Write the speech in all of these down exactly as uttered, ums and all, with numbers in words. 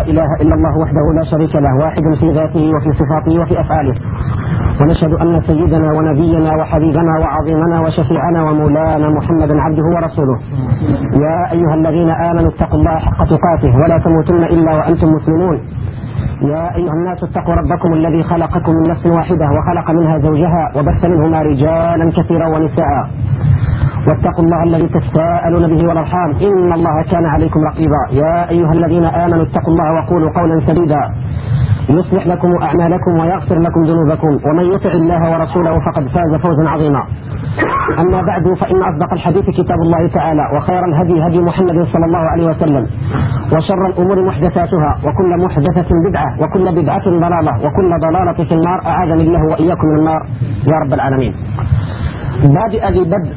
إله إلا الله وحده لا شريك له، واحد في ذاته وفي صفاته وفي أفعاله. ونشهد أن سيدنا ونبينا وحبيبنا وعظيمنا وشفيعنا ومولانا محمدا عبده ورسوله. يا أيها الذين آمنوا اتقوا الله حق تقاته ولا تموتن إلا وأنتم مسلمون. يا أيها الناس اتقوا ربكم الذي خلقكم من نفس واحدة وخلق منها زوجها وبث منهما رجالا كثيرا ونساء، واتقوا الله الذي تساءلون به والأرحام إن الله كان عليكم رقيبا. يا أيها الذين آمنوا اتقوا الله وقولوا قولا سديدا يصلح لكم أعمالكم ويغفر لكم ذنوبكم، ومن يطع الله ورسوله فقد فاز فوزا عظيما. أما بعد، فإن أصدق الحديث كتاب الله تعالى، وخير الهدي هدي محمد صلى الله عليه وسلم، وشر الأمور محدثاتها، وكل محدثة بدعة، وكل بدعة ضلالة، وكل ضلالة في النار. أعاذني الله وإياكم من النار يا رب العالمين. بادئ ذي بدء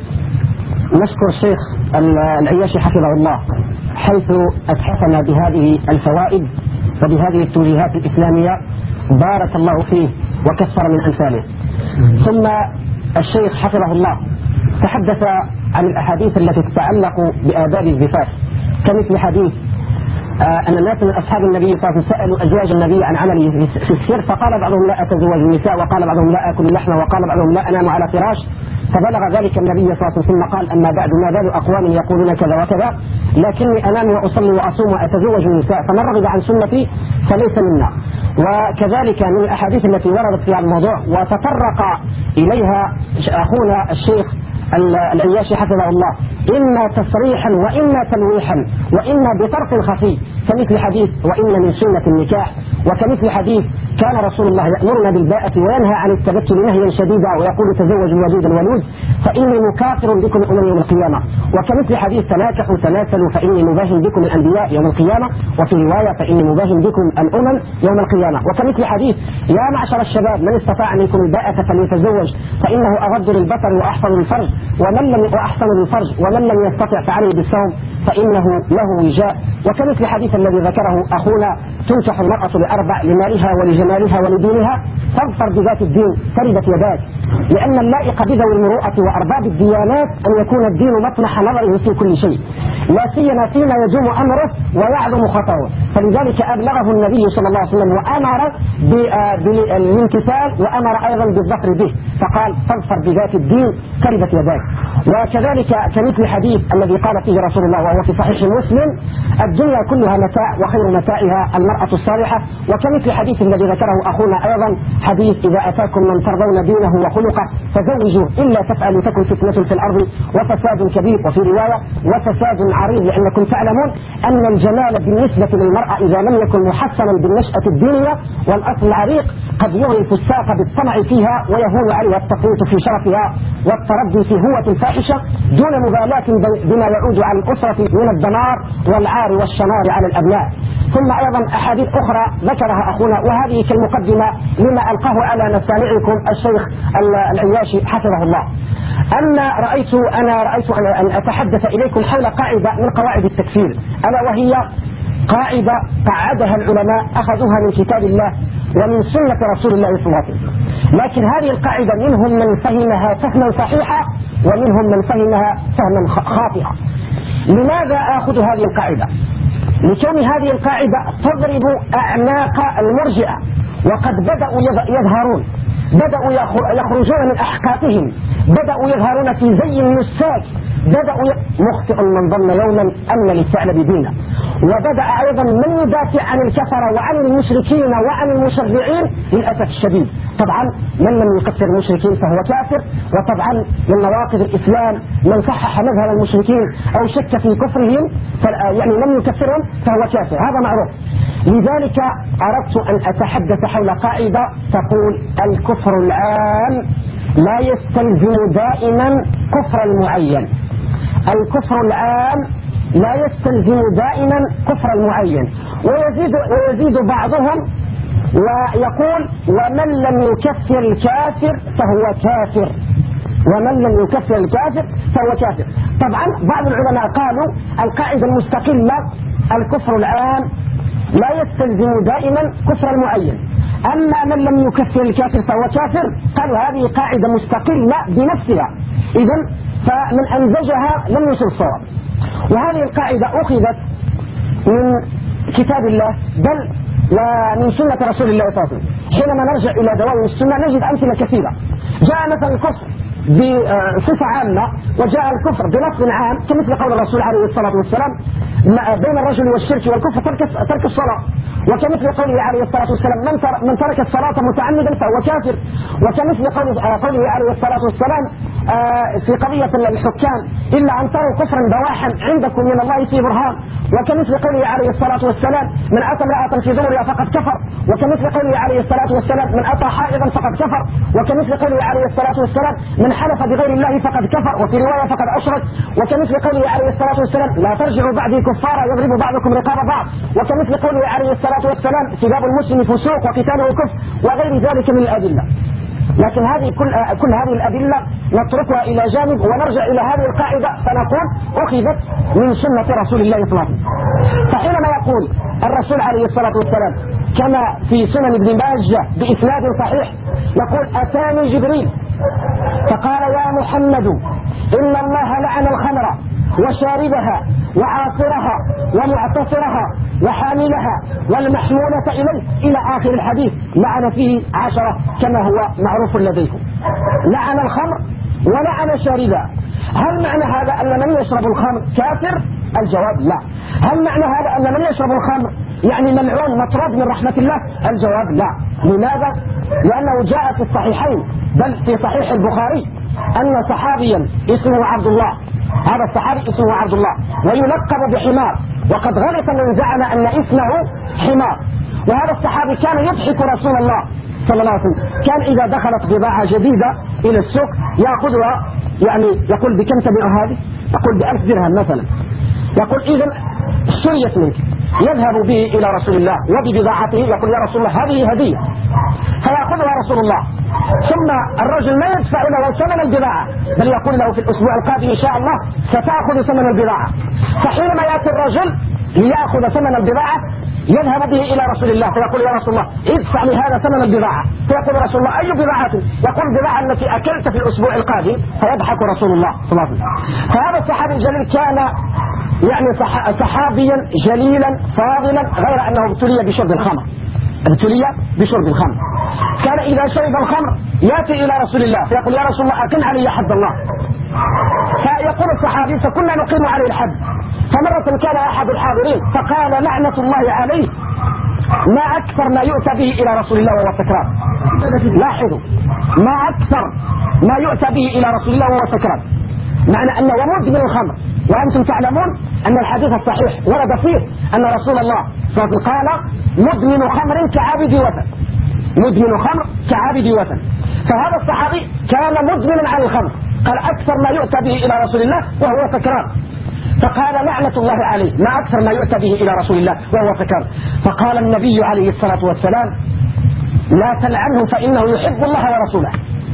نشكر الشيخ العياشي حفظه الله حيث أتحفنا بهذه الفوائد وبهذه التوجيهات الإسلامية، بارك الله فيه وكثر من أمثاله. ثم الشيخ حفظه الله تحدث عن الأحاديث التي تتعلق بآداب الزفاف، كمثل حديث آه أن الناس من أصحاب النبي صلى الله عليه وسلم سألوا أزواج النبي عن عمله في السر، فقال بعضهم لا أتزوج النساء، وقال بعضهم لا أكل اللحم، وقال بعضهم لا أنام على فراش. فبلغ ذلك النبي صلى الله عليه وسلم ثم قال أما بعد، ما بال أقوام يقولون كذا وكذا لكني أنام وأصلي وأصوم وأتزوج النساء، فمن رغب عن سنتي فليس منا. وكذلك من الأحاديث التي وردت في الموضوع وتطرق إليها أخونا الشيخ العياشي حفظه الله، إما تصريحا وإما تلويحا وإما بطرف خفي، كمثل حديث وإن من سنة النكاح، وكمثل حديث كان رسول الله يأمرنا بالباءة وينهى عن التبتل نهيا شديدا ويقول تزوجوا الودود الولود فإني مكافر بكم الأمم يوم القيامة، وكمثل حديث تناكحوا تناسلوا فإني مباهن بكم الأنبياء يوم القيامة، وفي رواية فإني مباهن بكم الأمم يوم القيامة. وكمثل حديث يا معشر الشباب من استطاع منكم الباءة فليتزوج فإنه أغض للبصر وأحفظ للفرج، ومن لم وأحسن للفرج، ومن لم يستطع فعليه بالصوم فإنه له وجاء. وكمثل حديث الذي ذكره أخونا تنكح المرأة لأربع: لمالها ولجمالها ولدينها، فاظفر بذات الدين تربت يداك، لأن اللائق بذوي المروءة وأرباب الديانات أن يكون الدين مطمح نظره في كل شيء، لا سيما فيما يدوم أمره ويعظم خطره. فلذلك أبلغه النبي صلى الله عليه وسلم وأمر بالامتثال وأمر أيضا بالظفر به، فقال فاظفر بذات الدين تربت يداك. وكذلك كمثل حديث الذي قال فيه رسول الله وهو في صحيح مسلم: الدنيا كلها متاع وخير متاعها المرأة الصالحة. وكمثل حديث الذي ذكره أخونا أيضا حديث إذا أتاكم من ترضون دينه وخلقه فزوجوه إلا تفعلوا تكن فتنة في الأرض وفساد كبير، وفي رواية وفساد عريض، لأنكم تعلمون أن الجمال بالنسبة للمرأة إذا لم يكن محسنا بالنشأة الدينية والأصل العريق قد يغري الفساق بالطمع فيها ويهون عليها التفويت في شرفها والتردي في هوة الفاحشة دون مبالاة بما يعود على الأسرة من الدمار والعار والشنار على الأبناء. ثم أيضا أحاديث أخرى ذكرها أخونا، وهذه كالمقدمة لما ألقاه على مسامعكم الشيخ العياشي حفظه الله. أما رأيت أنا رأيت أن أتحدث إليكم حول قاعدة من قواعد التكفير، ألا وهي قاعدة قعدها العلماء أخذوها من كتاب الله ومن سنة رسول الله صلى الله عليه وسلم، لكن هذه القاعدة منهم من فهمها فهما صحيحا ومنهم من فهمها فهما خاطئا. لماذا أخذ هذه القاعدة؟ لكون هذه القاعدة تضرب أعناق المرجئة، وقد بدأوا يظهرون، بدأوا يخرجون من أحقاقهم، بدأوا يظهرون في زي النساك، بدأوا مخطئ من ظن يوما أن للثعلب دينا. وبدأ أيضا من يدافع عن الكفرة وعن المشركين وعن المشرعين للأسف الشديد. طبعا من لم يكفر المشركين فهو كافر، وطبعا من نواقض الإسلام من صحح مذهب المشركين أو شك في كفرهم يعني لم يكفرهم فهو كافر، هذا معروف. لذلك أردت أن أتحدث حول قاعدة تقول الكفر العام لا يستلزم دائما كفر المعين. الكفر العام لا يستلزم دائما كفر المعين. ويزيد, ويزيد بعضهم ويقول ومن لم يكفر الكافر فهو كافر، ومن لم يكفر الكافر فهو كافر. طبعا بعض العلماء قالوا القاعدة المستقلة الكفر العام لا يستلزم دائما كفر المعين، أما من لم يكفر الكافر فهو كافر قالوا هذه قاعدة مستقلة بنفسها، إذن فمن أنزجها لم يصل الصواب. وهذه القاعدة أخذت من كتاب الله بل ومن سنة رسول الله صلى الله عليه وسلم. حينما نرجع إلى دواوين السنة نجد أمثلة كثيرة. جاء مثلا الكفر بصفة عامة، وجاء الكفر بلفظ عام كمثل قول الرسول عليه الصلاة والسلام بين الرجل والشرك والكفر ترك ترك الصلاة، وكمثل قوله عليه الصلاة والسلام من من ترك الصلاة متعمدا فهو كافر، وكمثل قوله عليه الصلاة والسلام في قضية الحكام إلا أن تروا كفرا بواحا عندكم من الله في برهان، وكمثل قوله عليه الصلاة والسلام من أتى امرأة في دبرها فقد كفر، وكمثل قوله عليه الصلاة والسلام من أتى حائضا فقد كفر، وكمثل قوله عليه الصلاة والسلام من حلف بغير الله فقد كفر، وفي رواية فقد أشرك، وكمثل قوله عليه الصلاة والسلام لا ترجعوا بعدي كفارا يضرب بعضكم رقاب بعض، وكمثل قوله عليه الصلاة والسلام سباب المسلم فسوق وقتاله كفر، وغير ذلك من الأدلة. لكن هذه كل كل هذه الأدلة نتركها إلى جانب ونرجع إلى هذه القاعدة فنقول أخذت من سنة رسول الله صلى الله عليه وسلم. فحينما يقول الرسول عليه الصلاة والسلام كما في سنن ابن ماجه بإسناد صحيح يقول أتاني جبريل فقال يا محمد إن الله لعن الخمر وشاربها وعاصرها ومعتصرها وحاملها والمحمولة إليه إلى آخر الحديث، لعن فيه عشرة كما هو معروف لديكم. لعن الخمر ولعن شاربها. هل معنى هذا أن من يشرب الخمر كافر؟ الجواب لا. هل معنى هذا أن من يشرب الخمر يعني ملعون مطرود من رحمة الله؟ الجواب لا. لماذا؟ لأنه جاء في الصحيحين بل في صحيح البخاري أن صحابيا اسمه عبد الله، هذا الصحابي اسمه عبد الله ويلقب بحمار، وقد غلط من زعم أن اسمه حمار. وهذا الصحابي كان يضحك رسول الله صلى الله عليه وسلم، كان إذا دخلت بضاعة جديدة إلى السوق يأخذها، يعني يقول بكم تبيع هذه؟ يقول بألف درهم مثلا، يقول إذا اشتريت منك، يذهب به إلى رسول الله وببضاعته يقول يا رسول الله هذه هدية، فيأخذها رسول الله، ثم الرجل لا يدفع له ثمن البضاعة بل يقول له في الأسبوع القادم إن شاء الله ستأخذ ثمن البضاعة. فحينما يأتي الرجل ليأخذ ثمن البضاعة يذهب به إلى رسول الله فيقول يا رسول الله ادفع لي هذا ثمن البضاعة، فيقول رسول الله أي بضاعة؟ يقول البضاعة التي أكلت في الأسبوع القادم، فيضحك رسول الله صلى الله عليه وسلم. فهذا الصحابي الجليل كان يعني صحابيا جليلا فاضلا، غير أنه ابتلي بشرب الخمر، ابتلي بشرب الخمر. كان إذا شرب الخمر يأتي إلى رسول الله فيقول يا رسول الله أقم علي حد الله، فيقول الصحابي فكنا نقيم عليه الحد. فمرة كان أحد الحاضرين فقال لعنة الله عليه ما أكثر ما يؤتى به إلى رسول الله وهو سكران. لاحظوا ما أكثر ما يؤتى به إلى رسول الله وهو سكران، معنى أنه مدمن الخمر. وأنتم تعلمون أن الحديث الصحيح ورد فيه أن رسول الله صلى الله عليه وسلم قال مدمن خمر كعابد وثن، مدمن خمر كعابد وثن. فهذا الصحابي كان مدمنا على الخمر، قال أكثر ما يؤتى به إلى رسول الله وهو سكران، فقال لعنة الله عليه ما أكثر ما يؤتى به إلى رسول الله وهو سكران. فقال النبي عليه الصلاة والسلام لا تلعنه فإنه يحب الله ورسوله،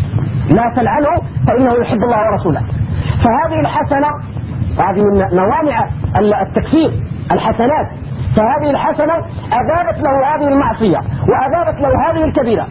لا تلعنه فإنه يحب الله ورسوله. فهذه الحسنة هذه من موانع التكفير الحسنات، فهذه الحسنة أذابت له هذه المعصية وأذابت له هذه الكبيرة.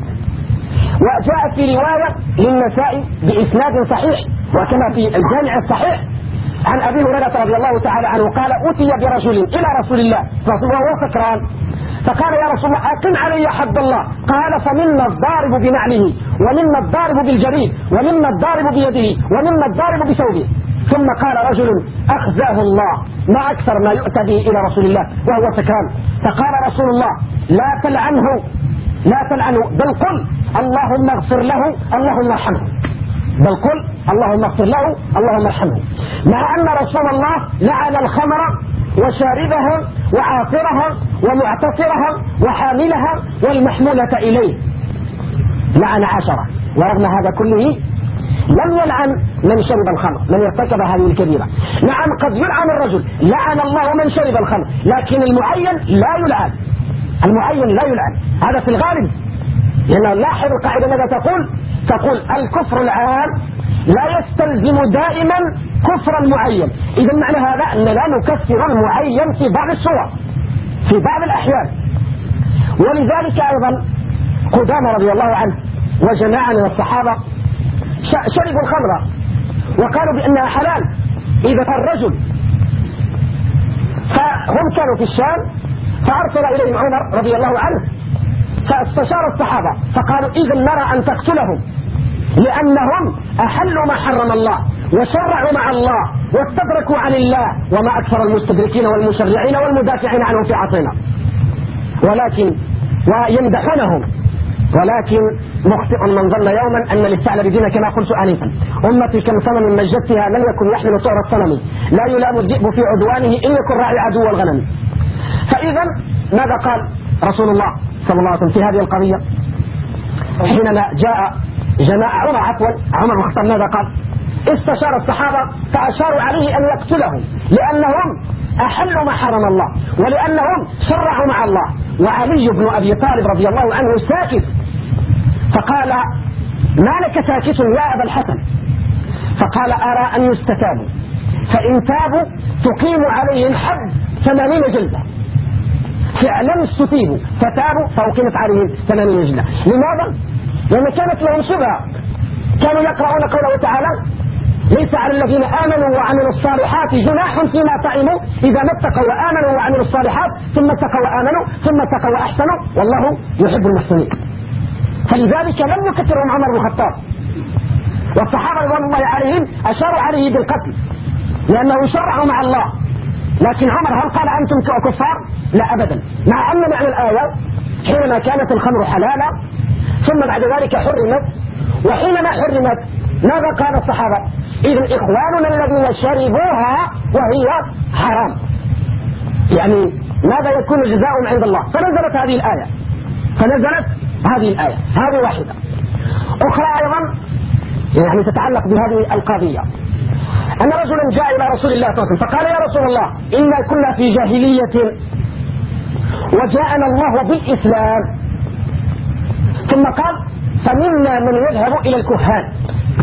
وجاءت في رواية للنسائي بإسناد صحيح وكما في الجامع الصحيح عن أبي هريرة رضي الله تعالى عنه قال أتي برجل إلى رسول الله وهو سكران فقال يا رسول الله أقم علي حد الله، قال فمنا الضارب بنعله ومنا الضارب بالجريد ومنا الضارب بيده ومنا الضارب بثوبه. ثم قال رجل أخزاه الله ما أكثر ما يؤتى به إلى رسول الله وهو سكران. فقال رسول الله لا تلعنه لا تلعنه بل قل اللهم اغفر له اللهم ارحمه، بل قل اللهم اغفر له اللهم ارحمه. مع أن رسول الله لعن الخمر وشاربها وعاصرها ومعتصرها وحاملها والمحمولة إليه، لعن عشرة. ورغم هذا كله لم يلعن من شرب الخمر، من ارتكب هذه الكبيرة. نعم قد يلعن الرجل، لعن الله من شرب الخمر، لكن المعين لا يلعن، المعين لا يلعن، هذا في الغالب. لأن لاحظ القاعدة ماذا تقول؟ تقول الكفر العام لا يستلزم دائما كفر المعين. إذا معنى هذا أن لا نكفر المعين في بعض الصور في بعض الأحيان. ولذلك أيضا قدامى رضي الله عنه وجماعة من الصحابة شربوا الخمر وقالوا بأنها حلال إذا الرجل، فهم كانوا في الشام فأرسل إليهم عمر رضي الله عنه فاستشار الصحابة فقالوا إذا نرى أن تقتلهم لأنهم أحلوا ما حرم الله وشرعوا مع الله واستدركوا عن الله وما أكثر المستدركين والمشرعين والمدافعين عنه في عصرنا، ولكن ويمدحونهم، ولكن مخطئ من ظن يوما أن للثعلب دين كما قلت آنفا. أمتي كم صنم مجدتها لم يكن يحمل طور الصنم، لا يلام الذئب في عدوانه إن يكن راعي عدو الغنم. فإذا ماذا قال رسول الله صلى الله عليه وسلم في هذه القضية حينما جاء جماعة عمر عفوا عمر بن الخطاب؟ ماذا قال؟ استشار الصحابة فأشاروا عليه أن يقتلهم لأنهم أحلوا ما حرم الله ولأنهم شرعوا مع الله. وعلي بن أبي طالب رضي الله عنه ساكت، فقال ما لك ساكت يا أبا الحسن؟ فقال أرى أن يستتابوا، فإن تابوا تقيم عليهم حد ثمانين جلدة. فعلا استتيبوا فتابوا فأقيمت عليهم ثمانين جلدة. لماذا؟ لأن كانت لهم شبهة، كانوا يقرؤون قوله تعالى ليس على الذين آمنوا وعملوا الصالحات جناح فيما طعموا إذا ما اتقوا وآمنوا وعملوا الصالحات ثم اتقوا وآمنوا ثم اتقوا وأحسنوا والله يحب المحسنين. فلذلك لم يكثرهم عمر بن الخطاب، والصحابة رضوان الله عليهم أشاروا عليه بالقتل لأنه شرعوا مع الله. لكن عمر هل قال أنتم كفار؟ لا أبدا، مع أن معنى الآية حينما كانت الخمر حلالا ثم بعد ذلك حرمت، وحينما حرمت ماذا قال الصحابة؟ إذن إخواننا الذين شربوها وهي حرام، يعني ماذا يكون جزاؤهم عند الله؟ فنزلت هذه الآية فنزلت هذه الآية هذه واحدة. أخرى أيضا يعني تتعلق بهذه القضية، أن رجلا جاء إلى رسول الله صلى الله عليه وسلم فقال يا رسول الله إنا كنا في جاهلية وجاءنا الله بالإسلام، ثم قال فمنا من يذهب إلى الكهان.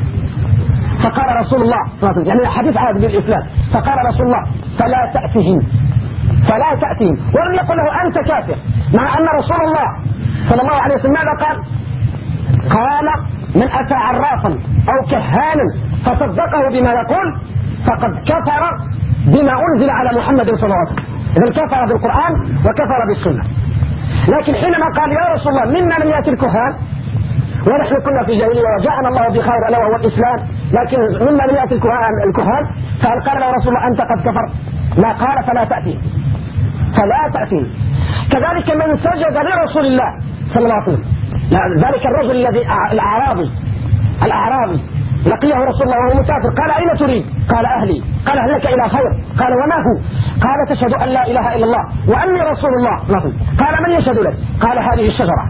فقال رسول الله صلى الله عليه وسلم يعني حديث عهد بالإسلام، فقال رسول الله فلا تأتهم فلا تأتهم ولم يقل له أنت كافر، مع أن رسول الله صلى الله عليه وسلم ماذا قال؟ قال من أتى عرافا أو كهانا فصدقه بما يقول فقد كفر بما أنزل على محمد صلى الله عليه وسلم. إذن كفر بالقرآن وكفر بالسنة. لكن حينما قال يا رسول الله منا لم يأتي الكهان ونحن كنا في جاهلية وجاءنا الله بخير ألا وهو الإسلام، لكن مما لم يأتي الكهان، فهل قال له رسول الله أنت قد كفر؟ لا، قال فلا تأتي فلا تأتي. كذلك من سجد لرسول الله صلى الله عليه وسلم، ذلك الرجل الذي الأعرابي الأعرابي لقيه رسول الله وهو مسافر، قال أين تريد؟ قال أهلي. قال هل لك إلى خير؟ قال وما هو؟ قال تشهد أن لا إله إلا الله وأني رسول الله. قال من يشهد لك؟ قال هذه الشجرة.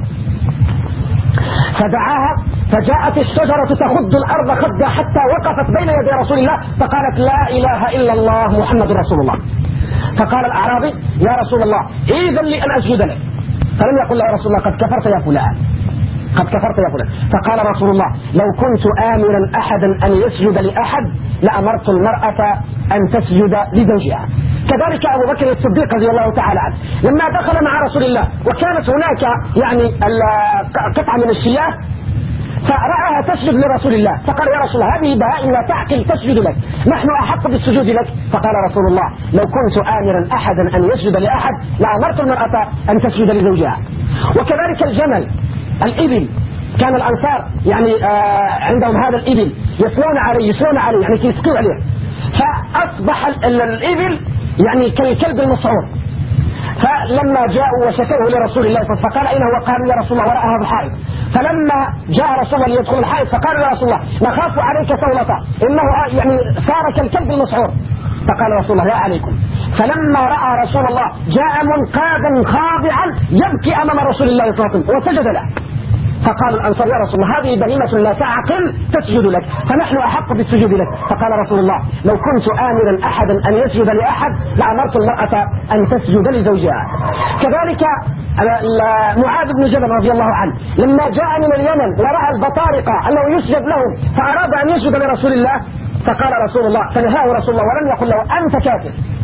فدعاها فجاءت الشجرة تخض الأرض خضا حتى وقفت بين يدي رسول الله فقالت لا إله إلا الله محمد رسول الله. فقال الأعرابي يا رسول الله إذن لي أن أسجد لك، فلم يقل له رسول الله قد كفرت يا فلان قد كفرت يا فلان. فقال رسول الله لو كنت آمرا أحدا أن يسجد لأحد لأمرت المرأة أن تسجد لزوجها. كذلك أبو بكر الصديق رضي الله تعالى عنه لما دخل مع رسول الله وكانت هناك يعني قطعة من الشياه فرأها تسجد لرسول الله، فقال يا رسول الله هذه بهائم لا تعقل تسجد لك، نحن أحق بالسجود لك. فقال رسول الله لو كنت آمرا أحدا أن يسجد لأحد لأمرت المرأة أن تسجد لزوجها. وكذلك الجمل الإبل، كان الأنصار يعني آه عندهم هذا الإبل يسلون عليه يسلون عليه يعني يسقوا عليه، فأصبح الإبل يعني كالكلب المسعور. فلما جاءوا وشكوه لرسول الله فقال أين هو؟ قالوا يا رسول الله وراء هذا الحائط. فلما جاء رسول الله ليدخل الحائط فقالوا يا رسول الله نخاف عليك سولة إنه يعني صار كالكلب المسعور. فقال رسول الله لا عليكم. فلما رأى رسول الله جاء منقادا خاضعا يبكي أمام رسول الله صلى الله عليه وسلم وسجد له. فقال الأنصار يا رسول الله هذه بهيمة لا تعقل تسجد لك فنحن أحق بالسجود لك. فقال رسول الله لو كنت آمرا أحدا أن يسجد لأحد لأمرت المرأة أن تسجد لزوجها. كذلك معاذ بن جبل رضي الله عنه لما جاء من اليمن ورأى البطارقة أنه يسجد لهم فأراد أن يسجد لرسول الله فقال رسول الله فنهاه رسول الله ولم يقل له أنت كافر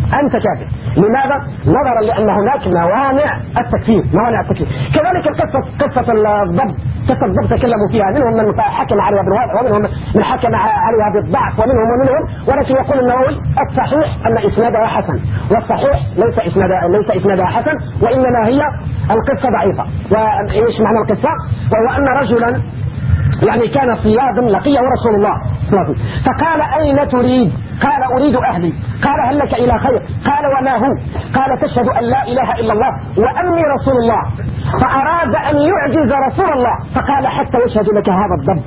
أنت كافر. لماذا؟ نظرا لأن هناك موانع التكفير، موانع التكفير. كذلك قصة قصة الضبط، قصة الضبط تكلموا فيها، منهم من حكم عليها بالوضع ومنهم من حكم عليها بالضعف ومنهم ومنهم، ولكن يقول النووي الصحيح أن إسنادها حسن، والصحيح ليس إسنادها ليس إسنادها حسن، وإنما هي القصة ضعيفة. وإيش معنى القصة؟ وهو أن رجلا يعني كان صيادا لقيه رسول الله فقال أين تريد؟ قال أريد أهلي. قال هل لك إلى خير؟ قال وما هو؟ قال تشهد أن لا إله إلا الله وأني رسول الله. فأراد أن يعجز رسول الله فقال حتى يشهد لك هذا الضب،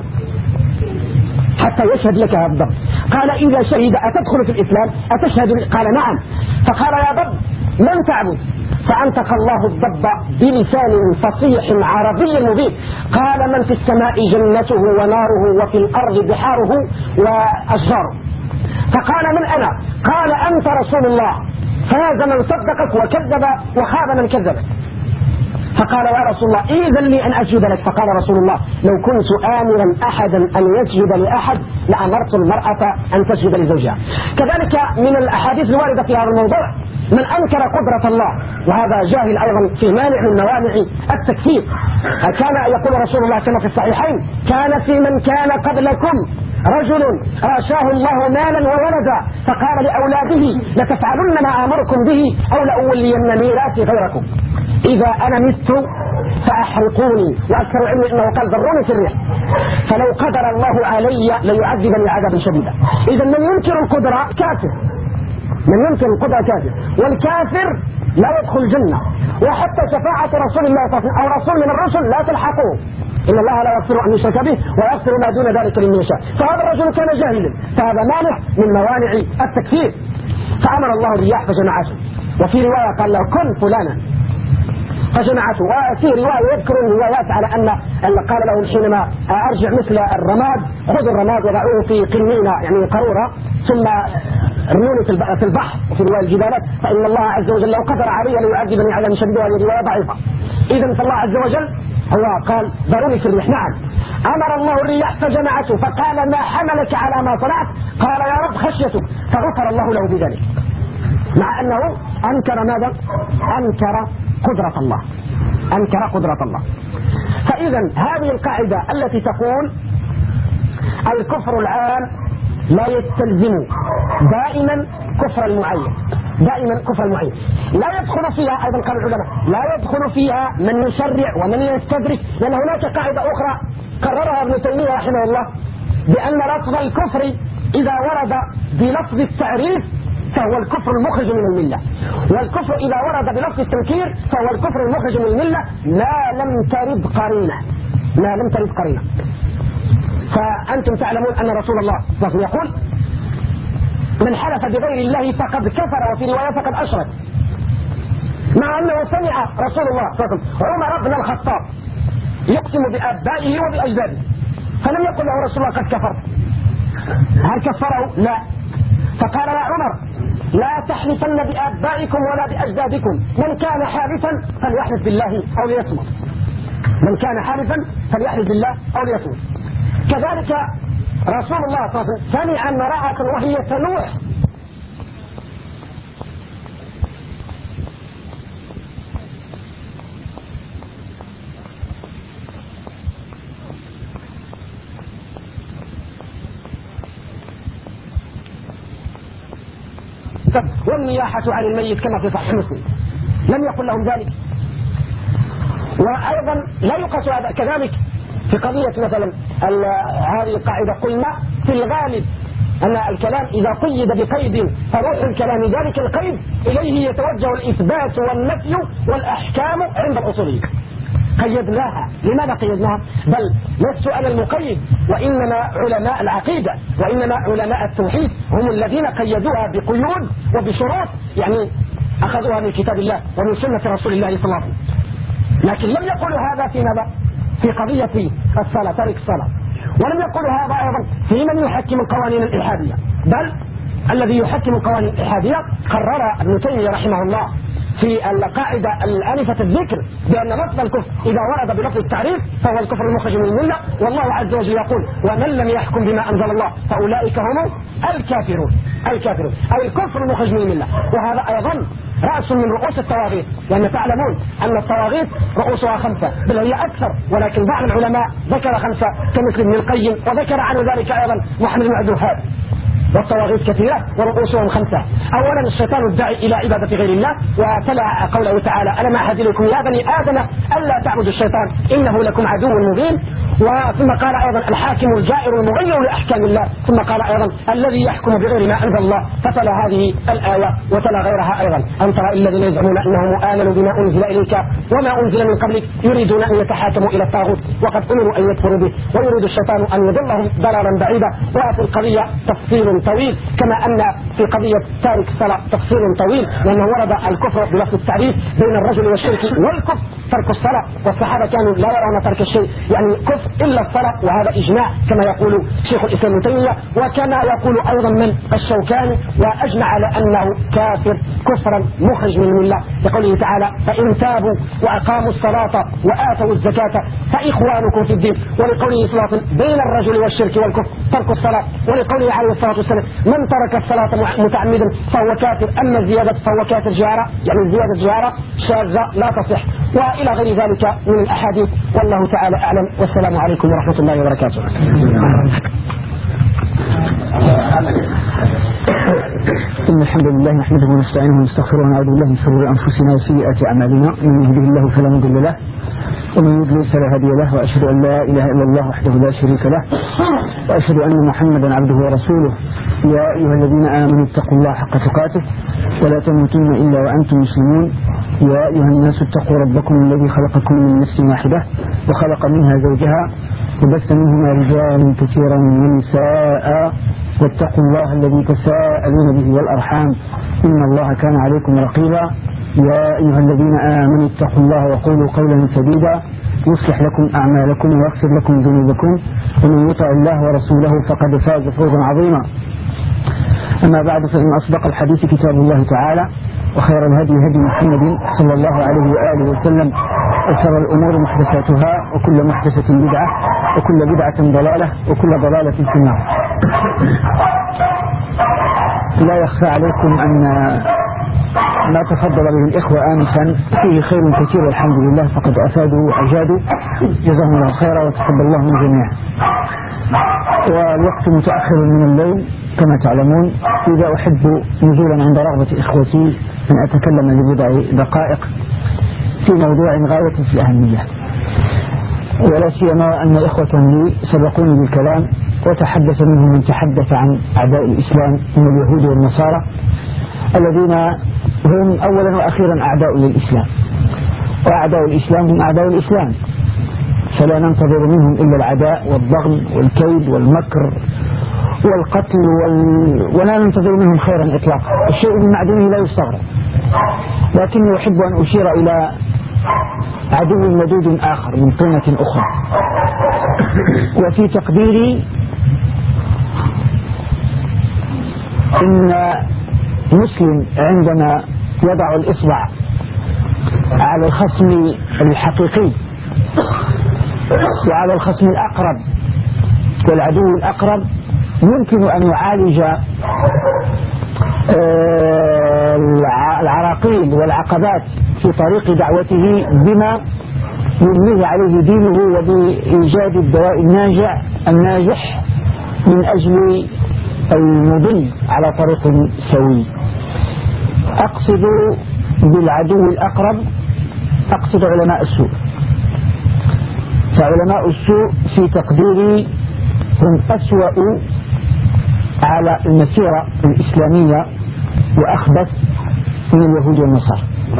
حتى يشهد لك هذا الضب. قال إذا شهد أتدخل في الإسلام؟ أتشهد؟ قال نعم. فقال يا ضب من تعبد؟ فأنطق الله الضب بلسان فصيح عربي مبين. قال من في السماء جنته وناره وفي الأرض بحاره وأشجاره. فقال من أنا؟ قال أنت رسول الله، فاز من صدقك وكذب وخاب من كذبك. فقال يا رسول الله إذن لي أن أسجد لك. فقال رسول الله لو كنت آمرا أحدا أن يسجد لأحد لأمرت المرأة أن تسجد لزوجها. كذلك من الأحاديث الواردة في هذا الموضوع من أنكر قدرة الله، وهذا جاهل أيضا في مانع من موانع التكفير. كان يقول رسول الله كما في الصحيحين كان في من كان قبلكم رجل آتاه الله مالا وولدا فقال لأولاده لتفعلن ما آمركم به أو لأولين ميراثي غيركم، إذا أنا مت فأحرقوني، وأكثر علمي أنه قال ذروني في الريح، فلو قدر الله علي ليعذبني عذابا شديدا. إذا من ينكر القدرة كافر، من ينكر القدرة كافر، والكافر لا يدخل الجنة، وحتى شفاعة رسول الله صلى الله عليه وسلم أو رسول من الرسل لا تلحقه، إن الله لا يغفر أن يشرك به ويغفر ما دون ذلك لمن يشاء. فهذا الرجل كان جاهلا، فهذا مانع من موانع التكفير. فأمر الله الرياح فجمعته، وفي رواية قال له كن فلانا فجمعته. وفي رواية يذكر الروايات على أن قال له حينما أرجع مثل الرماد خذ الرماد وضعوه في قنينة يعني قارورة ثم رموني في البحر، وفي رواية الجبالات، فإن الله عز وجل لو قدر علي ليعذبني عذابا شديدا، وهي رواية ضعيفة. إذا فالله عز وجل هو قال ذروني في الريح. نعم أمر الله الرياح فجمعته فقال ما حملك على ما صنعت؟ قال يا رب خشيتك، فغفر الله له بذلك، مع أنه أنكر ماذا؟ أنكر قدرة الله، أنكر قدرة الله. فإذا هذه القاعدة التي تقول الكفر العام لا يستلزم دائما كفر المعين، دائما كفر المعين لا يدخل فيها، أيضا قال العلماء لا يدخل فيها من يشرع ومن يستدرك، لأن هناك قاعدة أخرى قررها ابن تيمية رحمه الله بأن لفظ الكفر إذا ورد بلفظ التعريف فهو الكفر المخرج من الملة، والكفر إذا ورد بلفظ التنكير فهو الكفر المخرج من الملة ما لم ترد قرينة، ما لم ترد قرينة. فأنتم تعلمون أن رسول الله صلى الله عليه وسلم يقول من حلف بغير الله فقد كفر، وفي رواية فقد أشرك، مع أنه سمع رسول الله صلى الله عليه وسلم عمر بن الخطاب يقسم بآبائه وبأجداده، فلم يقل له رسول الله قد كفرت. هل كفره؟ لا. فقال يا عمر لا تحلفن بآبائكم ولا بأجدادكم، من كان حالفا فليحلف بالله أو ليصمت، من كان حالفا فليحلف بالله أو ليصمت. كذلك رسول الله صلى الله عليه وسلم سمع امرأة وهي تنوح والنياحة عن الميت كما في صحيح مسلم، لم يقل لهم ذلك. وأيضا لا يقاس هذا كذلك في قضية مثلا هذه القاعدة قلنا في الغالب أن الكلام إذا قيد بقيد فروح الكلام ذلك القيد إليه يتوجه الإثبات والنفي والأحكام عند الأصوليين. قيدناها، لماذا قيدناها؟ بل لست أنا المقيد، وإنما علماء العقيدة وإنما علماء التوحيد هم الذين قيدوها بقيود وبشروط، يعني أخذوها من كتاب الله ومن سنة رسول الله صلى الله عليه وسلم. لكن لم يقولوا هذا في ماذا؟ في قضية الصلاة، ترك الصلاة، ولم يقولوا هذا أيضا في من يحكم القوانين الإلحادية، بل الذي يحكم القوانين الإلحادية قرر ابن تيمية رحمه الله في القاعدة الآنفة الذكر بأن لفظ الكفر إذا ورد بلفظ التعريف فهو الكفر المخرج من الملة، والله عز وجل يقول ومن لم يحكم بما أنزل الله فأولئك هم الكافرون الكافرون أي الكفر المخرج من الملة. وهذا أيضا رأس من رؤوس الطواغيت، لأن تعلمون أن الطواغيت رؤوسها خمسة بل هي أكثر، ولكن بعض العلماء ذكر خمسة كمثل ابن القيم، وذكر عنه ذلك أيضا محمد بن عبد الوهاب. والطواغيت كثيرة ورؤوسهم خمسة. أولا الشيطان الداعي إلى عبادة غير الله، وتلا قوله تعالى ألم أعهد إليكم يا بني آدم ألا تعبدوا الشيطان إنه لكم عدو مبين. وثم قال أيضا الحاكم الجائر المغير لأحكام الله، ثم قال أيضا الذي يحكم بغير ما أنزل الله، فتلا هذه الآية وتلا غيرها أيضا أن ترى الذين يزعمون أنهم آمنوا بما أنزل إليك وما أنزل من قبلك يريدون أن يتحاكموا إلى الطاغوت وقد أمروا أن يكفروا به ويريد الشيطان أن يضلهم ضلالا بعيدا. وفي القضية تفصيل طويل، كما أن في قضية تارك الصلاة تفصيل طويل، لأنه ورد الكفر بلفظ التعريف بين الرجل والشرك والكفر ترك الصلاة، والصحابة كانوا لا يرون ترك الشيء يعني كفر إلا الصلاة، وهذا إجماع كما يقول شيخ الإسلام ابن تيمية، وكما يقول أيضا من الشوكاني، وأجمع على أنه كافر كفرا مخرج من الملة لقوله تعالى فإن تابوا وأقاموا الصلاة وآتوا الزكاة فإخوانكم في الدين، ولقوله صلى الله عليه وسلم بين الرجل والشرك والكفر ترك الصلاة، ولقوله عليه الصلاة والسلام من ترك الصلاة متعمدا فهو كافر، أما الزيادة فهو كافر جهارة، يعني زيادة جهارة شاذة لا تصح، وإلى غير ذلك من الأحاديث. والله تعالى أعلم، والسلام عليكم ورحمة الله وبركاته. إن الحمد لله نحمده ونستعينه ونستغفره ونعوذ بالله من شرور أنفسنا وسيئات أعمالنا، من يهده الله فلا مضل له ومن يضلل فلا هادي له، وأشهد أن لا إله إلا الله وحده لا شريك له، وأشهد أن محمدا عبده ورسوله. يا أيها الذين آمنوا اتقوا الله حق تقاته ولا تموتن إلا وأنتم مسلمون. يا أيها الناس اتقوا ربكم الذي خلقكم من نفس واحدة وخلق منها زوجها وبث منهما رجالا كثيرا ونساء، واتقوا الله الذي تساءلون به والأرحام إن الله كان عليكم رقيبا. يا أيها الذين آمنوا اتقوا الله وقولوا قولا سديدا يصلح لكم أعمالكم ويغفر لكم ذنوبكم، ومن يطع الله ورسوله فقد فاز فوزا عظيما. أما بعد، فإن أصدق الحديث كتاب الله تعالى، وخير الهدي هدي محمد صلى الله عليه وآله وسلم، وشر الأمور محدثاتها وكل محدثة بدعة وكل بدعة ضلالة وكل ضلالة في النار. لا يخفى عليكم أن ما تفضل به الإخوة آنفا فيه خير كثير والحمد لله، فقد أفادوا وأجادوا جزاهم الله خيرا وتقبل الله من جميعا. والوقت متأخر من الليل كما تعلمون، إذا أحب نزولا عند رغبة إخوتي أن أتكلم لبضع دقائق في موضوع غاية في الأهمية، ولا سيما أن إخوة لي سبقوني بالكلام وتحدث منهم من تحدث عن أعداء الإسلام من اليهود والنصارى الذين هم أولا وأخيرا أعداء للإسلام، وأعداء الإسلام هم أعداء الإسلام، فلا ننتظر منهم إلا العداء والضغم والكيد والمكر والقتل وال... ولا ننتظر منهم خيرا إطلاقا. الشيء من معدنه لا يستغرب، لكني أحب أن أشير إلى عدو مدود آخر من قيمة أخرى. وفي تقديري إن مسلم عندما يضع الإصبع على الخصم الحقيقي وعلى الخصم الأقرب والعدو الأقرب يمكن أن يعالج العراقيل والعقبات في طريق دعوته بما يبنيه عليه دينه وبإيجاد الدواء الناجع الناجح من أجل المضي على طريق سوي. أقصد بالعدو الأقرب أقصد علماء السوء، فعلماء السوء في تقديري هم أسوأ على المسيرة الإسلامية وأخبث من اليهود والنصارى،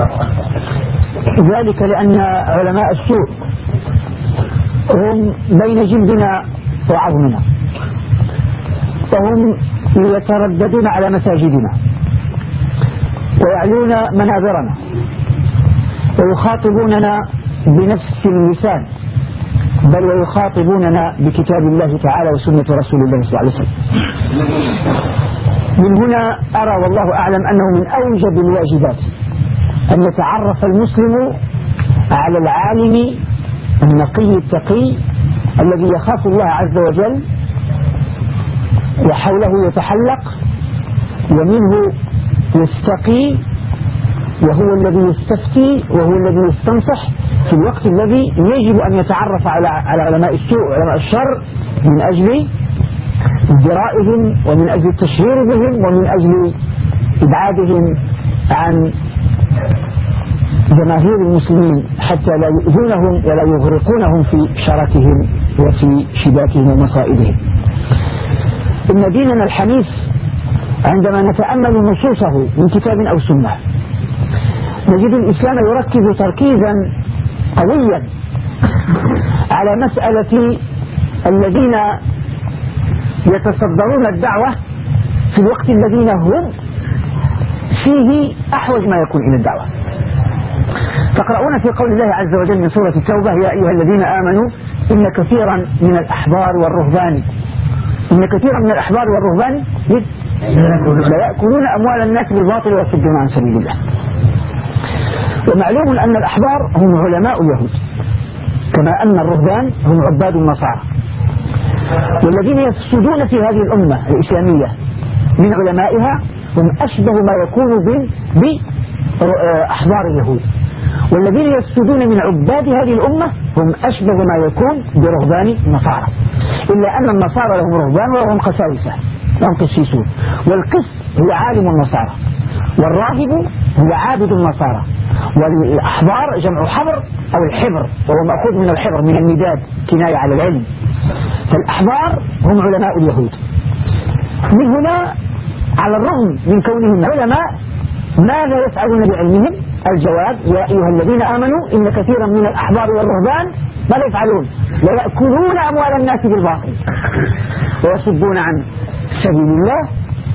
ذلك لأن علماء السوء هم بين جلدنا وعظمنا، وهم يترددون على مساجدنا ويعلون منابرنا ويخاطبوننا بنفس اللسان، بل ويخاطبوننا بكتاب الله تعالى وسنة رسول الله صلى الله عليه وسلم. من هنا أرى والله أعلم أنه من أوجب الواجبات أن يتعرف المسلم على العالم النقي التقي الذي يخاف الله عز وجل وحوله يتحلق ومنه يستقي، وهو الذي يستفتي وهو الذي يستنصح في الوقت الذي يجب أن يتعرف على على علماء السوء وعلماء الشر من أجل ازدرائهم ومن أجل التشهير بهم ومن أجل إبعادهم عن جماهير المسلمين حتى لا يؤذونهم ولا يغرقونهم في شركهم وفي شباكهم ومصائبهم. إن ديننا الحنيف عندما نتأمل نصوصه من كتاب أو سنة نجد الإسلام يركز تركيزا قويا على مسألة الذين يتصدرون الدعوة في الوقت الذين هم فيه أحوج ما يكون إلى الدعوة. تقرؤون في قول الله عز وجل من سورة التوبة: يا أيها الذين آمنوا إن كثيرا من الأحبار والرهبان إن كثيرا من الأحبار والرهبان لا يأكلون أموال الناس بالباطل ويصدون عن سبيل الله. ومعلوم أن الأحبار هم علماء اليهود كما أن الرهبان هم عباد النصارى، والذين يفسدون في هذه الأمة الإسلامية من علمائها هم أشبه ما يكون بأحبار اليهود، والذين يفسدون من عباد هذه الأمة هم أشبه ما يكون برهبان النصارى، إلا أن النصارى لهم رهبان ولهم قساوسة لهم قسيسون، والقس هو عالم النصارى، والراهب هو عابد النصارى، والأحبار جمع حبر أو الحبر وهو مأخوذ من الحبر من المداد كناية على العلم. فالأحبار هم علماء اليهود. من هنا على الرغم من كونهم علماء ماذا يفعلون بعلمهم؟ الجواب: يا أيها الذين آمنوا إن كثيرا من الأحبار والرهبان ماذا يفعلون؟ لا يأكلون أموال الناس بالباطل ويصدون عن سبيل الله.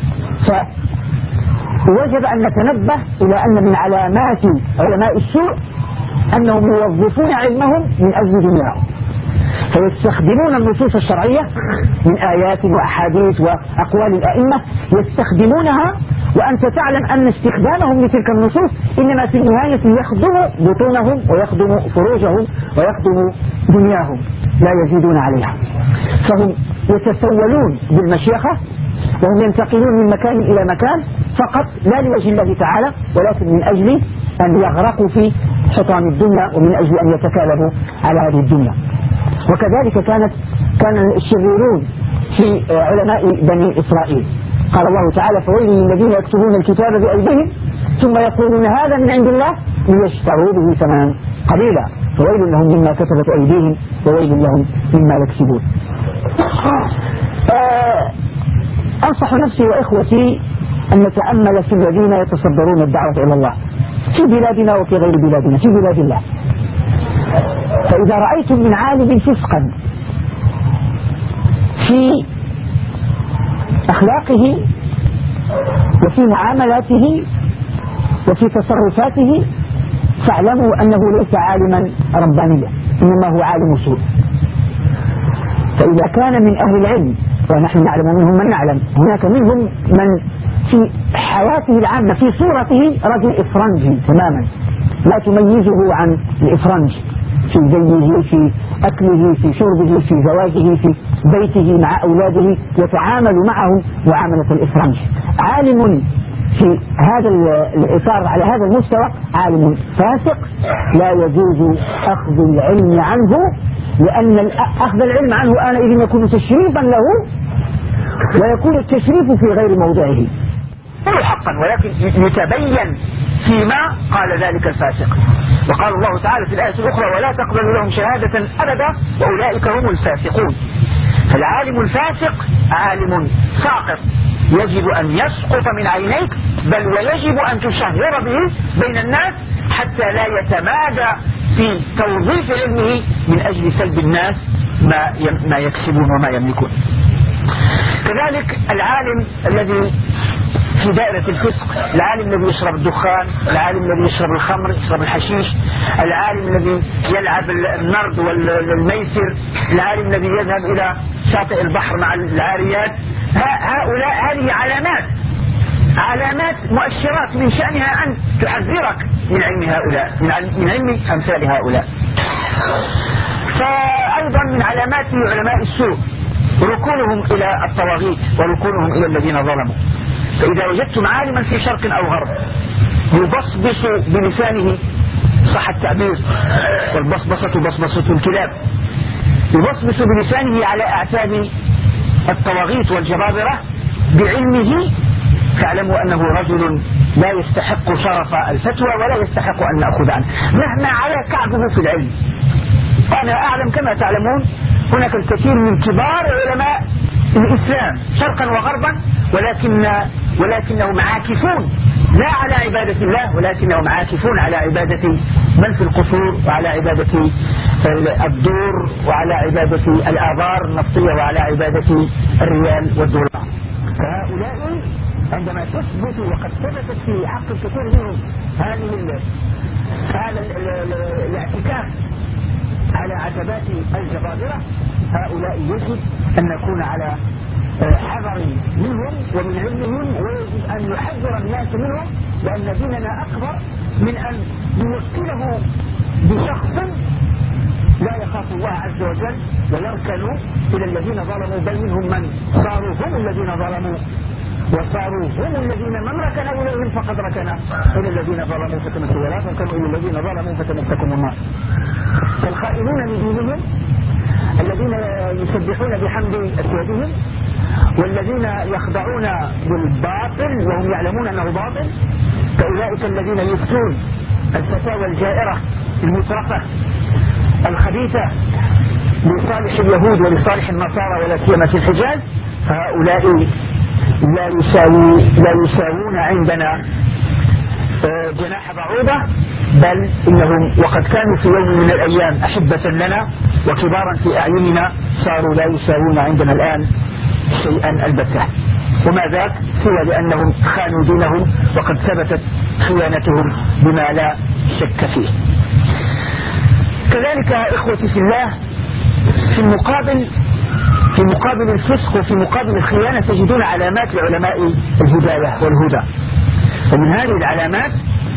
فوجب أن نتنبه إلى أن من علامات علماء السوء أنهم يوظفون علمهم من أجل دنياهم، فيستخدمون النصوص الشرعية من آيات وأحاديث وأقوال الأئمة يستخدمونها، وأنت تعلم أن استخدامهم لتلك النصوص إنما في النهاية يخدم بطونهم ويخدم فروجهم ويخدم دنياهم لا يزيدون عليها. فهم يتسولون بالمشيخة وهم ينتقلون من مكان إلى مكان فقط لا لوجه الله تعالى، ولكن من أجل أن يغرقوا في حطام الدنيا ومن أجل أن يتكالبوا على هذه الدنيا. وكذلك كانت كان الشريرون في علماء بني إسرائيل. قال الله تعالى: فويل للذين يكتبون الكتاب بأيديهم ثم يقولون هذا من عند الله ليشتروا به ثمنا قليلا فويل لهم مما كتبت أيديهم وويل لهم مما يكسبون. آه أنصح نفسي وإخوتي أن نتأمل في الذين يتصدرون الدعوة إلى الله في بلادنا وفي غير بلادنا في بلاد الله. فإذا رأيتم من عالم فسقا في أخلاقه وفي معاملاته وفي تصرفاته فاعلموا أنه ليس عالما ربانيا، إنما هو عالم سوء. فإذا كان من أهل العلم، ونحن نعلم منهم من نعلم، هناك منهم من في حياته العامة في صورته رجل إفرنجي تماما لا تميزه عن الإفرنج في زيه في أكله في شربه في زواجه في بيته مع أولاده، يتعامل معهم معاملة الإفرنج. عالم في هذا الإطار على هذا المستوى عالم فاسق لا يجوز أخذ العلم عنه، لأن أخذ العلم عنه آنئذ يكون تشريفا له ويكون التشريف في غير موضعه حقا، ولكن يتبين فيما قال ذلك الفاسق. وقال الله تعالى في الآية الأخرى: ولا تقبل لهم شهادة أبدا وأولئك هم الفاسقون. فالعالم الفاسق عالم ساقط يجب أن يسقط من عينيك، بل ويجب أن تشهر به بين الناس حتى لا يتمادى في توظيف علمه من أجل سلب الناس ما ما يكسبون وما يملكون. كذلك العالم الذي في دائرة الفسق، العالم الذي يشرب الدخان، العالم الذي يشرب الخمر يشرب الحشيش، العالم الذي يلعب النرد والميسر، العالم الذي يذهب إلى شاطئ البحر مع العاريات. هؤلاء هذه علامات علامات مؤشرات من شأنها أن تحذرك من علم هؤلاء، من علم أمثال هؤلاء. فأيضا من علامات علماء السوء ركونهم إلى الطواغيت وركونهم إلى الذين ظلموا. فإذا وجدتم عالما في شرق أو غرب يبصبص بلسانه، صح التعبير، والبصبصة بصبصة الكلاب، يبصبص بلسانه على أعتاب الطواغيت والجبابرة بعلمه، فاعلموا أنه رجل لا يستحق شرف الفتوى ولا يستحق أن نأخذ عنه مهما على كعبه في العلم. وأنا أعلم كما تعلمون هناك الكثير من كبار علماء الإسلام شرقا وغربا، ولكن ولكنهم عاكفون لا على عبادة الله، ولكنهم عاكفون على عبادة من في القصور، وعلى عبادة الدور، وعلى عبادة الآبار النفطية، وعلى عبادة الريال والدولار. فهؤلاء عندما تثبت، وقد ثبتت في حق الكثير منهم هذه هذا الاعتكاف على عتبات الجبابرة، هؤلاء يجب أن نكون على حذر منهم ومن علمهم، ويجب أن نحذر الناس منهم، لأن ديننا أكبر من أن نوكله بشخص لا يخاف الله عز وجل ويركنوا إلى الذين ظلموا، بل منهم من صاروا هم الذين ظلموا، وصاروا هم الذين من ركن إليهم فقد ركنا إلى الذين ظلموا فتمسكوا، ولا تركنوا إلى الذين ظلموا فتمسكم النار. فالخائنون من دينهم الذين يسبحون بحمد أسيادهم، والذين يخضعون بالباطل وهم يعلمون أنه باطل، فأولئك الذين يفتون الفتاوى الجائرة المترفة الخبيثة لصالح اليهود ولصالح النصارى ولا سيما في الحجاز، فهؤلاء لا يساوي لا يساوون عندنا جناح بعوضة، بل إنهم وقد كانوا في يوم من الأيام أحبة لنا وكبارا في أعيننا، صاروا لا يساوون عندنا الآن شيئا البتة. وما ذاك سوى لأنهم خانوا دينهم، وقد ثبتت خيانتهم بما لا شك فيه. كذلك إخوتي في الله، في المقابل في مقابل الفسق وفي مقابل الخيانة تجدون علامات لعلماء الهداية والهدى. ومن هذه العلامات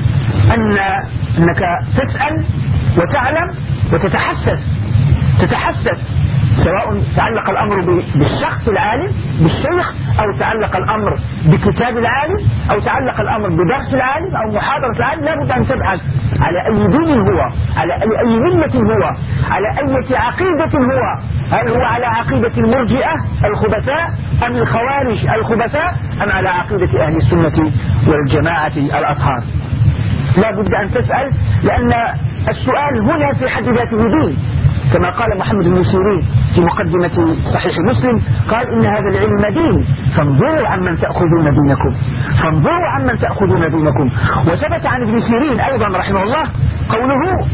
أن أنك تسأل وتعلم وتتحسس تتحسس سواء تعلق الأمر بالشخص العالم بالشيخ، أو تعلق الأمر بكتاب العالم، أو تعلق الأمر بدرس العالم أو محاضرة العالم، لا بد أن تبحث على أي دين هو، على أي ملة هو، على أي عقيدة هو. هل هو على عقيدة المرجئة الخبثاء أم الخوارج الخبثاء، أم على عقيدة أهل السنة والجماعة الأطهار؟ لا بد أن تسأل، لأن السؤال هنا في حد ذاته دين، كما قال محمد بن سيرين في مقدمة صحيح مسلم، قال إن هذا العلم دين، فانظروا عمن تأخذون دينكم فانظروا عمن تأخذون دينكم. وثبت عن ابن سيرين أيضا رحمه الله قوله: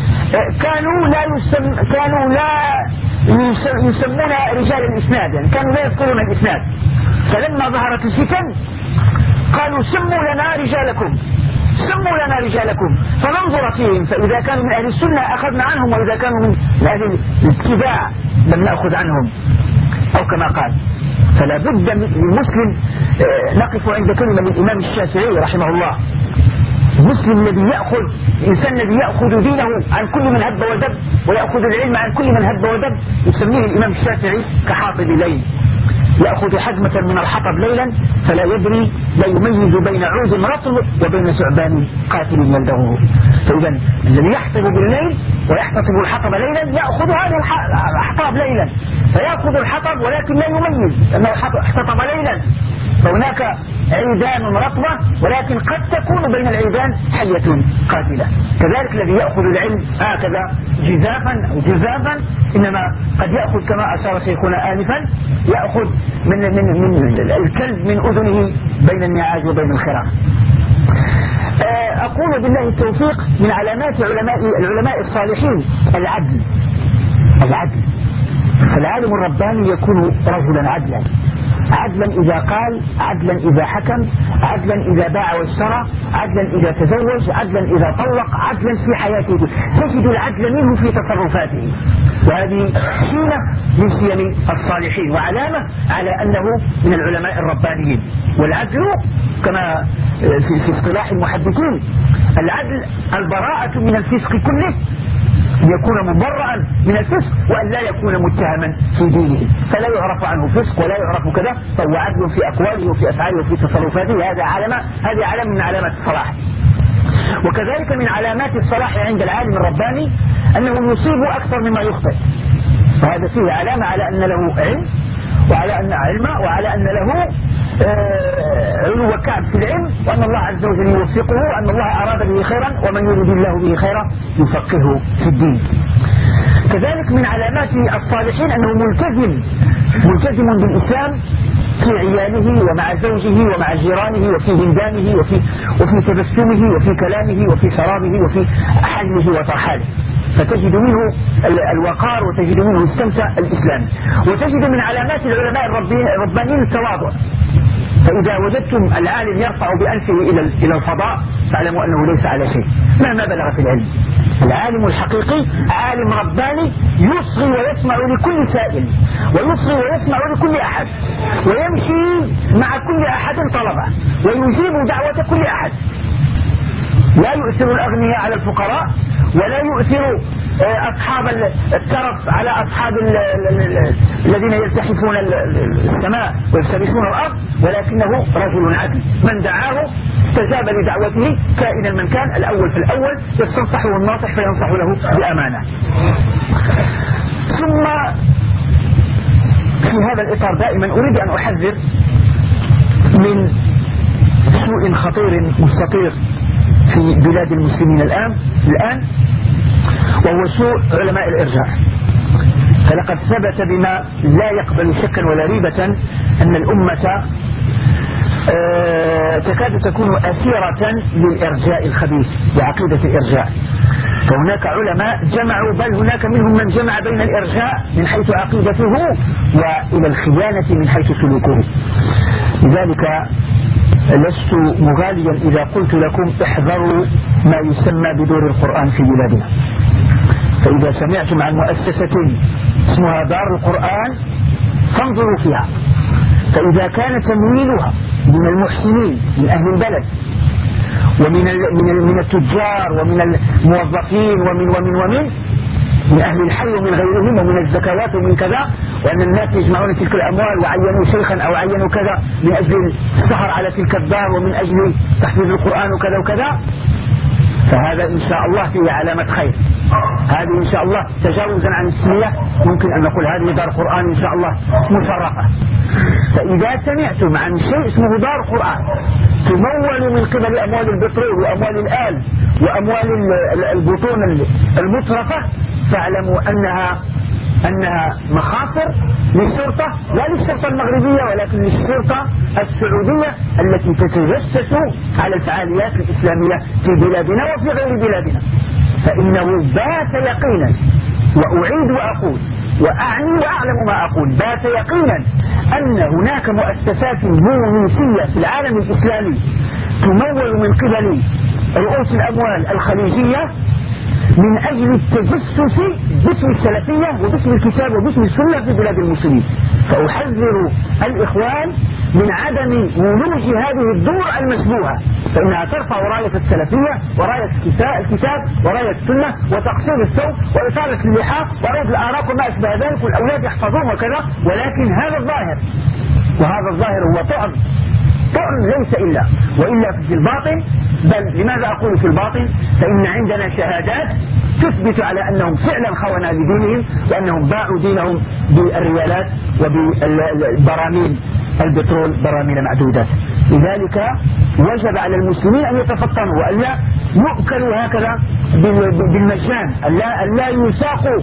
كانوا لا يسم كانوا لا يسمون رجال الإسناد، يعني كانوا لا يذكرون الإسناد، فلما ظهرت الفتن قالوا سموا لنا رجالكم سموا لنا رجالكم فننظر فيهم، فإذا كانوا من أهل السنة أخذنا عنهم، وإذا كانوا من أهل الاتباع لم نأخذ عنهم، أو كما قال. فلا بد للمسلم، نقف عند كلمة الإمام الشافعي رحمه الله: المسلم الذي يأخذ الإنسان الذي يأخذ دينه عن كل من هب ودب، ويأخذ العلم عن كل من هب ودب، يسميه الإمام الشافعي كحاطب ليل، يأخذ حزمة من الحطب ليلا فلا يدري، لا يميز بين عود رطب وبين ثعبان قاتل يلدغه. فإذا الذي يحطب بالليل ويحتطب الحطب ليلا يأخذ هذا الحطب ليلا، فيأخذ الحطب ولكن لا يميز أنه احتطب ليلا، فهناك عيدان رطبة، ولكن قد تكون بين العيدان حية قاتلة. كذلك الذي يأخذ العلم هكذا جزافا أو جزافا، إنما قد يأخذ كما أشار شيخنا آنفا، يأخذ من, من, من الكلب من أذنه بين النعاج وبين الخراف. أقول بالله التوفيق. من علامات علماء العلماء الصالحين العدل العدل فالعالم الرباني يكون رجلا عدلا، عدلا إذا قال، عدلا إذا حكم، عدلا إذا باع واشترى، عدلا إذا تزوج، عدلا إذا طلق، عدلا في حياته. تجد العدل منه في تصرفاته، وهذه سمة من سيم الصالحين وعلامة على أنه من العلماء الربانيين. والعدل كما في اصطلاح المحدثين، العدل البراءة من الفسق كله، يكون مبرئا من الفسق وأن لا يكون متهما في دينه، فلا يعرف عنه فسق ولا يعرف كذا، فهو عدل في أقواله وفي أفعاله وفي تصرفاته. هذا علامة، هذه علامة من علامات الصلاح. وكذلك من علامات الصلاح عند العالم الرباني أنه يصيب أكثر مما يخطئ، وهذا فيه علامة على أن له علم، وعلى أن علمه، وعلى أن له علو وكعب في العلم، وأن الله عز وجل يوفقه، وأن الله أراد به خيرا، ومن يريد الله به خيرا يفقهه في الدين. كذلك من علامات الصالحين أنه ملتزم ملتزم بالإسلام في عياله ومع زوجه ومع جيرانه وفي بلدانه وفي, وفي تبسمه وفي كلامه وفي شرابه وفي حله وترحاله، فتجد منه الوقار وتجد منه السمسة الإسلامي. وتجد من علامات العلماء الربانيين التواضع، فإذا وجدتم العالم يرفع بأنفه إلى إلى الفضاء فاعلموا أنه ليس على شيء مهما بلغ في العلم. العالم الحقيقي عالم رباني يصغي ويسمع لكل سائل، ويصغي ويسمع لكل أحد، ويمشي مع كل أحد طلبه، ويجيب دعوة كل أحد، لا يؤثر الأغنياء على الفقراء، ولا يؤثر أصحاب الترف على أصحاب الذين يلتحفون السماء ويفترسون الأرض، ولكنه رجل عدل، من دعاه استجاب لدعوته كائنا من كان، الأول في الأول يستنصحه الناصح فينصح له بأمانة. ثم في هذا الإطار دائما أريد أن أحذر من سوء خطير مستطير في بلاد المسلمين الآن الآن وهو سوء علماء الإرجاع. فلقد ثبت بما لا يقبل شكا ولا ريبة أن الأمة أه تكاد تكون أسيرة للإرجاء الخبيث وعقيدة الإرجاء. فهناك علماء جمعوا، بل هناك منهم من جمع بين الإرجاء من حيث عقيدته وإلى الخيانة من حيث سلوكه. لذلك لست مغاليا إذا قلت لكم احذروا ما يسمى بدور القرآن في بلادنا. فإذا سمعتم عن مؤسسة اسمها دار القرآن فانظروا فيها، فإذا كان تمويلها من المحسنين من أهل البلد ومن من من التجار ومن الموظفين ومن ومن ومن من أهل الحي ومن غيرهم ومن الزكوات ومن كذا، وأن الناس يجمعون تلك الأموال وعينوا شيخا أو عينوا كذا من أجل السهر على تلك الدار ومن أجل تحفيظ القرآن وكذا وكذا، فهذا إن شاء الله فيه علامة خير. هذه إن شاء الله تجاوزا عن السنية ممكن أن نقول هذه دار قرآن إن شاء الله مفرقة. فإذا سمعتم عن شيء اسمه دار قرآن تمول من قبل أموال البترول وأموال الآل وأموال البطون المترفة، فاعلموا أنها أنها مخاطر للشرطة، لا للشرطة المغربية ولكن للشرطة السعودية التي تتجسس على الفعاليات الإسلامية في بلادنا وفي غير بلادنا. فإنه بات يقينا، وأعيد وأقول وأعني وأعلم ما أقول، بات يقينا أن هناك مؤسسات بوليسية في العالم الإسلامي تمول من قبل رؤوس الأموال الخليجية من أجل التجسس باسم السلفية وباسم الكتاب وباسم السنة في بلاد المسلمين. فأحذر الإخوان من عدم ولوج هذه الدور المشبوهة، فإنها ترفع راية السلفية وراية الكتاب وراية السنة وتقصير الثوب وإطالة اللحاف ورد الآراء وما أشبه ذلك، والأولاد يحفظون وكذا، ولكن هذا الظاهر، وهذا الظاهر هو طعن طعن ليس إلا وإلا في الباطن. بل لماذا أقول في الباطن؟ فإن عندنا شهادات تثبت على أنهم فعلا خونوا لدينهم، وأنهم باعوا دينهم بالريالات وبالبراميل البترول براميل معدودات. لذلك وجب على المسلمين أن يتفطنوا وأن لا يؤكلوا هكذا بالمجان، أن لا يساقوا،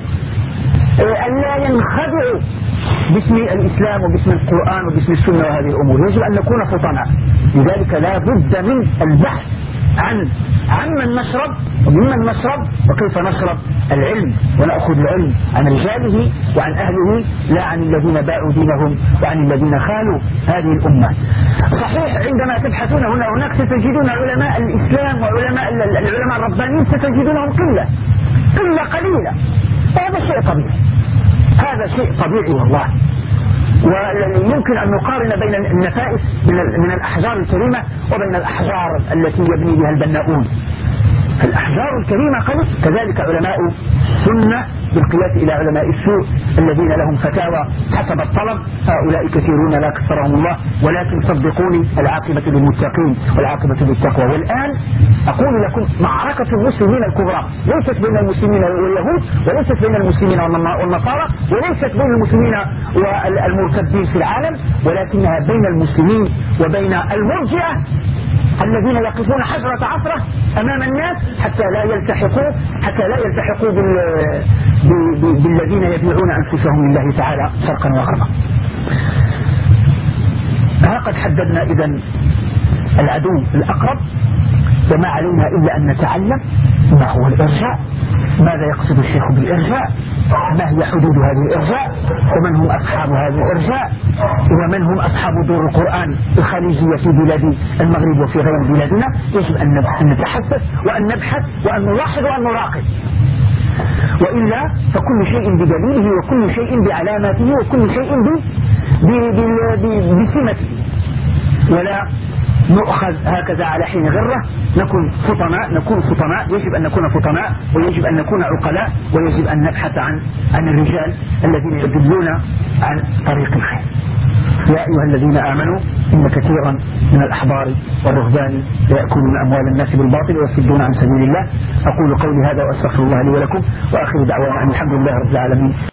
أن لا ينخدعوا باسم الإسلام وباسم القرآن وباسم السنة وهذه الأمور. يجب أن نكون فطناء. لذلك لا بد من البحث عن عمن نشرب وممن نشرب وكيف نشرب العلم، ونأخذ العلم عن رجاله وعن أهله لا عن الذين باعوا دينهم وعن الذين خالوا هذه الأمة. صحيح عندما تبحثون هنا هناك ستجدون علماء الإسلام وعلماء العلماء الربانيين ستجدونهم قلة قلة قليلة، هذا شيء طبيعي، هذا شيء طبيعي والله. ويمكن أن نقارن بين النفائس من الأحجار الكريمة وبين الأحجار التي يبني بها البناؤون. الأحجار الكريمة قلت، كذلك علماء السنة بالقياس إلى علماء السوء الذين لهم فتاوى حسب الطلب، هؤلاء كثيرون لا كثرهم الله، ولكن صدقوني العاقبة للمتقين والعاقبة للتقوى. والآن أقول لكم معركة المسلمين الكبرى ليست بين المسلمين واليهود، وليست بين المسلمين والنصارى، وليست بين المسلمين والمرتدين في العالم، ولكنها بين المسلمين وبين المرجئة الذين يقفون حجرة عثرة أمام الناس حتى لا يلتحقوا حتى لا يلتحقوا بال... ب... بالذين يبيعون أنفسهم لله تعالى شرقا وغربا. ها قد حددنا إذن العدو الأقرب، وما علينا إلا أن نتعلم ما هو الإرجاء، ماذا يقصد الشيخ بالإرجاء، ما هي حدود هذه الإرجاء، ومن هم أصحاب هذه الإرجاء، ومن هم أصحاب دور القرآن الخليجية في بلاد المغرب وفي غير بلادنا. يجب أن نتحدث وأن نبحث وأن نلاحظ وأن نراقب، وإلا فكل شيء بدليله وكل شيء بعلاماته وكل شيء بسمته، ولا نؤخذ هكذا على حين غرة. نكون فطناء نكون فطناء يجب أن نكون فطناء، ويجب أن نكون عقلاء، ويجب أن نبحث عن عن الرجال الذين يدلون عن طريق الخير. يا أيها الذين آمنوا إن كثيرا من الأحبار والرهبان يأكلون أموال الناس بالباطل ويصدون عن سبيل الله. أقول قولي هذا وأستغفر الله لي ولكم، وآخر دعوانا أن الحمد لله رب العالمين.